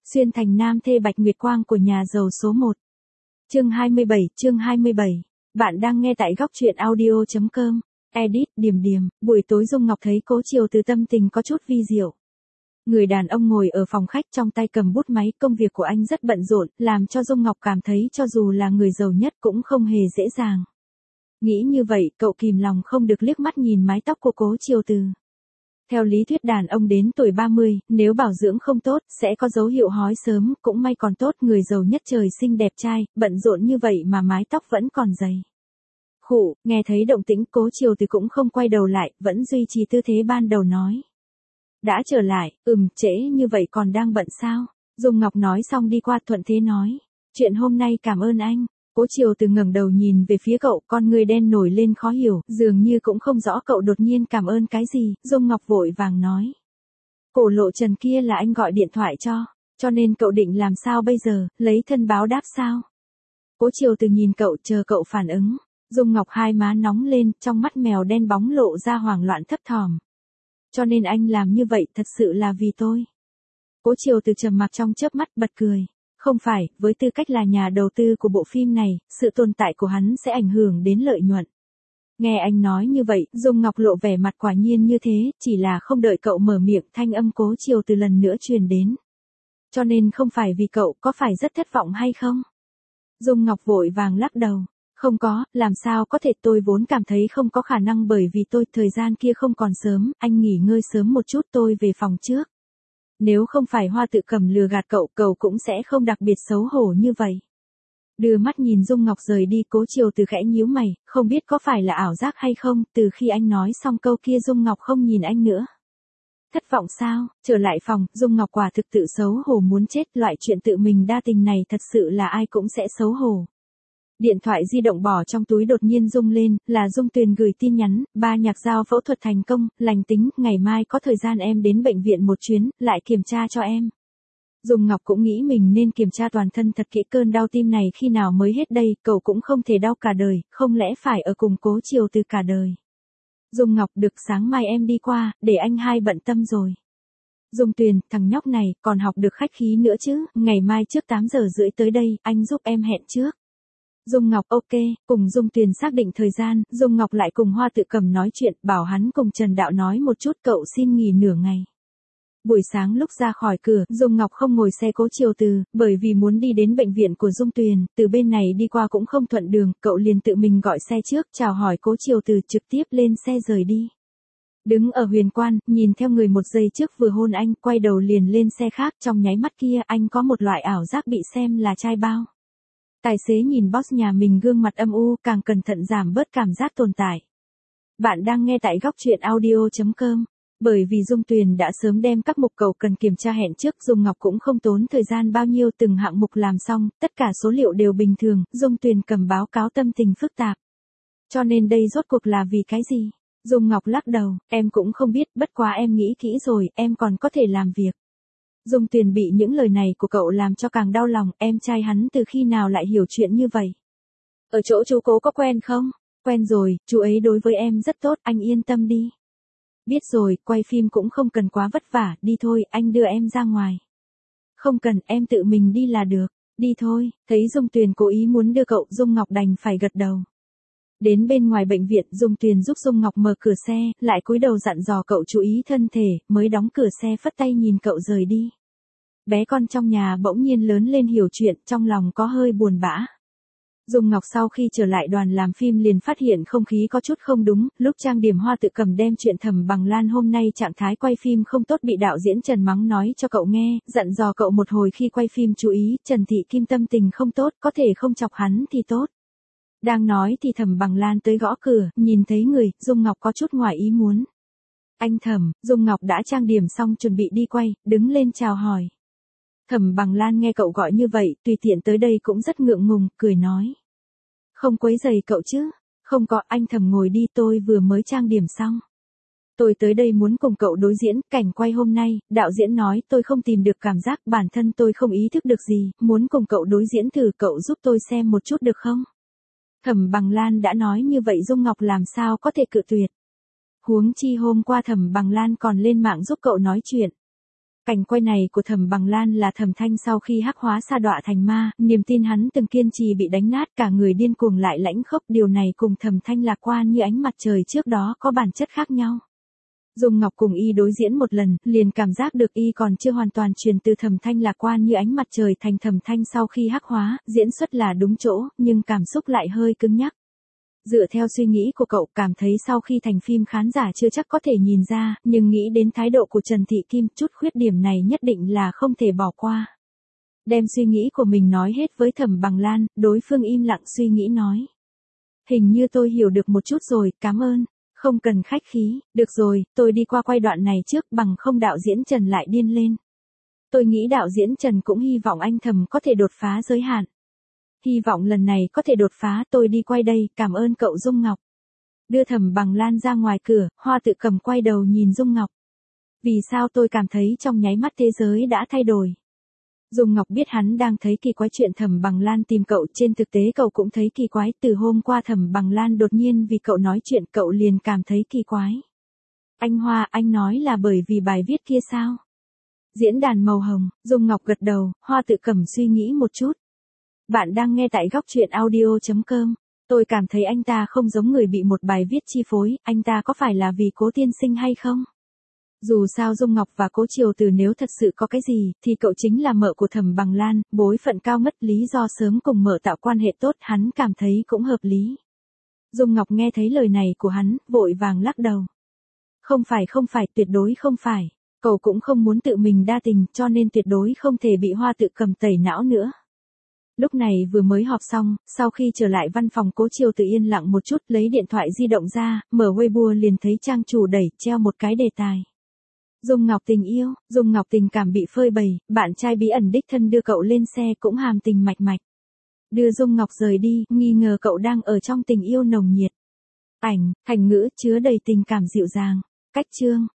Xuyên thành nam thê Bạch Nguyệt Quang của nhà giàu số 1. Chương 27. Bạn đang nghe tại góc truyện audio.com. Edit Điềm Điềm. Buổi tối Dung Ngọc thấy Cố Chiều Từ tâm tình có chút vi diệu. Người đàn ông ngồi ở phòng khách trong tay cầm bút máy, công việc của anh rất bận rộn, làm cho Dung Ngọc cảm thấy cho dù là người giàu nhất cũng không hề dễ dàng. Nghĩ như vậy, cậu kìm lòng không được liếc mắt nhìn mái tóc của Cố Chiều Từ. Theo lý thuyết đàn ông đến tuổi 30, nếu bảo dưỡng không tốt, sẽ có dấu hiệu hói sớm, cũng may còn tốt, người giàu nhất trời sinh đẹp trai, bận rộn như vậy mà mái tóc vẫn còn dày. Khụ, nghe thấy động tĩnh, Cố Chiều Từ cũng không quay đầu lại, vẫn duy trì tư thế ban đầu nói. Đã trở lại, trễ như vậy còn đang bận sao? Dung Ngọc nói xong đi qua thuận thế nói. Chuyện hôm nay cảm ơn anh. Cố Chiều Từ ngẩng đầu nhìn về phía cậu, con người đen nổi lên khó hiểu, dường như cũng không rõ cậu đột nhiên cảm ơn cái gì. Dung Ngọc vội vàng nói. Cổ Lộ Trần kia là anh gọi điện thoại cho nên cậu định làm sao bây giờ, lấy thân báo đáp sao? Cố Chiều Từ nhìn cậu, chờ cậu phản ứng. Dung Ngọc hai má nóng lên, trong mắt mèo đen bóng lộ ra hoảng loạn thấp thỏm. Cho nên anh làm như vậy thật sự là vì tôi. Cố Chiều Từ trầm mặc trong chớp mắt bật cười. Không phải, với tư cách là nhà đầu tư của bộ phim này, sự tồn tại của hắn sẽ ảnh hưởng đến lợi nhuận. Nghe anh nói như vậy, Dung Ngọc lộ vẻ mặt quả nhiên như thế, chỉ là không đợi cậu mở miệng, thanh âm Cố Chiều Từ lần nữa truyền đến. Cho nên không phải vì cậu, có phải rất thất vọng hay không? Dung Ngọc vội vàng lắc đầu. Không có, làm sao có thể, tôi vốn cảm thấy không có khả năng bởi vì thời gian kia không còn sớm, anh nghỉ ngơi sớm một chút, tôi về phòng trước. Nếu không phải Hoa Tự Cầm lừa gạt cậu cũng sẽ không đặc biệt xấu hổ như vậy. Đưa mắt nhìn Dung Ngọc rời đi, Cố Chiều Từ khẽ nhíu mày, không biết có phải là ảo giác hay không, từ khi anh nói xong câu kia Dung Ngọc không nhìn anh nữa. Thất vọng sao? Trở lại phòng, Dung Ngọc quả thực tự xấu hổ muốn chết, loại chuyện tự mình đa tình này thật sự là ai cũng sẽ xấu hổ. Điện thoại di động bỏ trong túi đột nhiên rung lên, là Dung Tuyền gửi tin nhắn, ba Nhạc Giao phẫu thuật thành công, lành tính, ngày mai có thời gian em đến bệnh viện một chuyến, lại kiểm tra cho em. Dung Ngọc cũng nghĩ mình nên kiểm tra toàn thân thật kỹ, cơn đau tim này khi nào mới hết đây, cậu cũng không thể đau cả đời, không lẽ phải ở cùng Cố Chiều Từ cả đời. Dung Ngọc, được, sáng mai em đi qua, để anh hai bận tâm rồi. Dung Tuyền, thằng nhóc này, còn học được khách khí nữa chứ, ngày mai trước 8 giờ rưỡi tới đây, anh giúp em hẹn trước. Dung Ngọc, ok, cùng Dung Tuyền xác định thời gian, Dung Ngọc lại cùng Hoa Tự Cầm nói chuyện, bảo hắn cùng Trần Đạo nói một chút, cậu xin nghỉ nửa ngày. Buổi sáng lúc ra khỏi cửa, Dung Ngọc không ngồi xe Cố Chiều Từ, bởi vì muốn đi đến bệnh viện của Dung Tuyền, từ bên này đi qua cũng không thuận đường, cậu liền tự mình gọi xe trước, chào hỏi Cố Chiều Từ, trực tiếp lên xe rời đi. Đứng ở Huyền Quan, nhìn theo người một giây trước vừa hôn anh, quay đầu liền lên xe khác, trong nháy mắt kia anh có một loại ảo giác bị xem là trai bao. Tài xế nhìn boss nhà mình gương mặt âm u, càng cẩn thận giảm bớt cảm giác tồn tại. Bạn đang nghe tại góc truyện audio.com. Bởi vì Dung Tuyền đã sớm đem các mục cậu cần kiểm tra hẹn trước, Dung Ngọc cũng không tốn thời gian bao nhiêu, từng hạng mục làm xong, tất cả số liệu đều bình thường, Dung Tuyền cầm báo cáo tâm tình phức tạp. Cho nên đây rốt cuộc là vì cái gì? Dung Ngọc lắc đầu, em cũng không biết, bất quá em nghĩ kỹ rồi, em còn có thể làm việc. Dung Tuyền bị những lời này của cậu làm cho càng đau lòng, em trai hắn từ khi nào lại hiểu chuyện như vậy? Ở chỗ chú Cố có quen không? Quen rồi, chú ấy đối với em rất tốt, anh yên tâm đi. Biết rồi, quay phim cũng không cần quá vất vả, đi thôi, anh đưa em ra ngoài. Không cần, em tự mình đi là được, đi thôi, thấy Dung Tuyền cố ý muốn đưa cậu, Dung Ngọc đành phải gật đầu. Đến bên ngoài bệnh viện, Dung Tuyền giúp Dung Ngọc mở cửa xe, lại cúi đầu dặn dò cậu chú ý thân thể, mới đóng cửa xe phất tay nhìn cậu rời đi. Bé con trong nhà bỗng nhiên lớn lên hiểu chuyện, trong lòng có hơi buồn bã. Dung Ngọc sau khi trở lại đoàn làm phim liền phát hiện không khí có chút không đúng, lúc trang điểm Hoa Tự Cầm đem chuyện Thẩm Bằng Lan hôm nay trạng thái quay phim không tốt bị đạo diễn Trần mắng nói cho cậu nghe, dặn dò cậu một hồi khi quay phim chú ý, Trần Thị Kim tâm tình không tốt, có thể không chọc hắn thì tốt. Đang nói thì Thẩm Bằng Lan tới gõ cửa, nhìn thấy người, Dung Ngọc có chút ngoài ý muốn. Anh Thẩm, Dung Ngọc đã trang điểm xong chuẩn bị đi quay, đứng lên chào hỏi. Thẩm Bằng Lan nghe cậu gọi như vậy, tùy tiện tới đây cũng rất ngượng ngùng, cười nói. Không quấy rầy cậu chứ? Không có, anh Thẩm ngồi đi, tôi vừa mới trang điểm xong. Tôi tới đây muốn cùng cậu đối diễn, cảnh quay hôm nay, đạo diễn nói tôi không tìm được cảm giác, bản thân tôi không ý thức được gì, muốn cùng cậu đối diễn thử, cậu giúp tôi xem một chút được không? Thẩm Bằng Lan đã nói như vậy Dung Ngọc làm sao có thể cự tuyệt. Huống chi hôm qua Thẩm Bằng Lan còn lên mạng giúp cậu nói chuyện. Cảnh quay này của Thẩm Bằng Lan là Thẩm Thanh sau khi hắc hóa sa đọa thành ma, niềm tin hắn từng kiên trì bị đánh nát, cả người điên cuồng lại lãnh khốc, điều này cùng Thẩm Thanh lạc quan như ánh mặt trời trước đó có bản chất khác nhau. Dung Ngọc cùng y đối diễn một lần, liền cảm giác được y còn chưa hoàn toàn truyền từ Thẩm Thanh lạc quan như ánh mặt trời thành Thẩm Thanh sau khi hắc hóa, diễn xuất là đúng chỗ, nhưng cảm xúc lại hơi cứng nhắc. Dựa theo suy nghĩ của cậu, cảm thấy sau khi thành phim khán giả chưa chắc có thể nhìn ra, nhưng nghĩ đến thái độ của Trần Thị Kim, chút khuyết điểm này nhất định là không thể bỏ qua. Đem suy nghĩ của mình nói hết với Thẩm Bằng Lan, đối phương im lặng suy nghĩ nói. Hình như tôi hiểu được một chút rồi, cảm ơn. Không cần khách khí, được rồi, tôi đi qua quay đoạn này trước, bằng không đạo diễn Trần lại điên lên. Tôi nghĩ đạo diễn Trần cũng hy vọng anh Thẩm có thể đột phá giới hạn. Hy vọng lần này có thể đột phá, tôi đi quay đây, cảm ơn cậu Dung Ngọc. Đưa Thẩm Bằng Lan ra ngoài cửa, Hoa Tự Cầm quay đầu nhìn Dung Ngọc. Vì sao tôi cảm thấy trong nháy mắt thế giới đã thay đổi? Dung Ngọc biết hắn đang thấy kỳ quái chuyện Thẩm Bằng Lan tìm cậu, trên thực tế cậu cũng thấy kỳ quái, từ hôm qua Thẩm Bằng Lan đột nhiên vì cậu nói chuyện cậu liền cảm thấy kỳ quái. Anh Hoa, anh nói là bởi vì bài viết kia sao? Diễn đàn màu hồng, Dung Ngọc gật đầu, Hoa Tự Cầm suy nghĩ một chút. Bạn đang nghe tại góc truyện audio.com. Tôi cảm thấy anh ta không giống người bị một bài viết chi phối, anh ta có phải là vì Cố tiên sinh hay không? Dù sao Dung Ngọc và Cố Triều Từ nếu thật sự có cái gì, thì cậu chính là mợ của Thẩm Bằng Lan, bối phận cao mất, lý do sớm cùng mợ tạo quan hệ tốt, hắn cảm thấy cũng hợp lý. Dung Ngọc nghe thấy lời này của hắn, vội vàng lắc đầu. Không phải, tuyệt đối không phải. Cậu cũng không muốn tự mình đa tình, cho nên tuyệt đối không thể bị Hoa Tự Cầm tẩy não nữa. Lúc này vừa mới họp xong, sau khi trở lại văn phòng Cố Triều Từ yên lặng một chút, lấy điện thoại di động ra, mở Weibo liền thấy trang chủ đẩy, treo một cái đề tài. Dung Ngọc tình yêu, Dung Ngọc tình cảm bị phơi bày, bạn trai bí ẩn đích thân đưa cậu lên xe cũng hàm tình mạch mạch. Đưa Dung Ngọc rời đi, nghi ngờ cậu đang ở trong tình yêu nồng nhiệt. Ảnh, thành ngữ, chứa đầy tình cảm dịu dàng. Cách chương,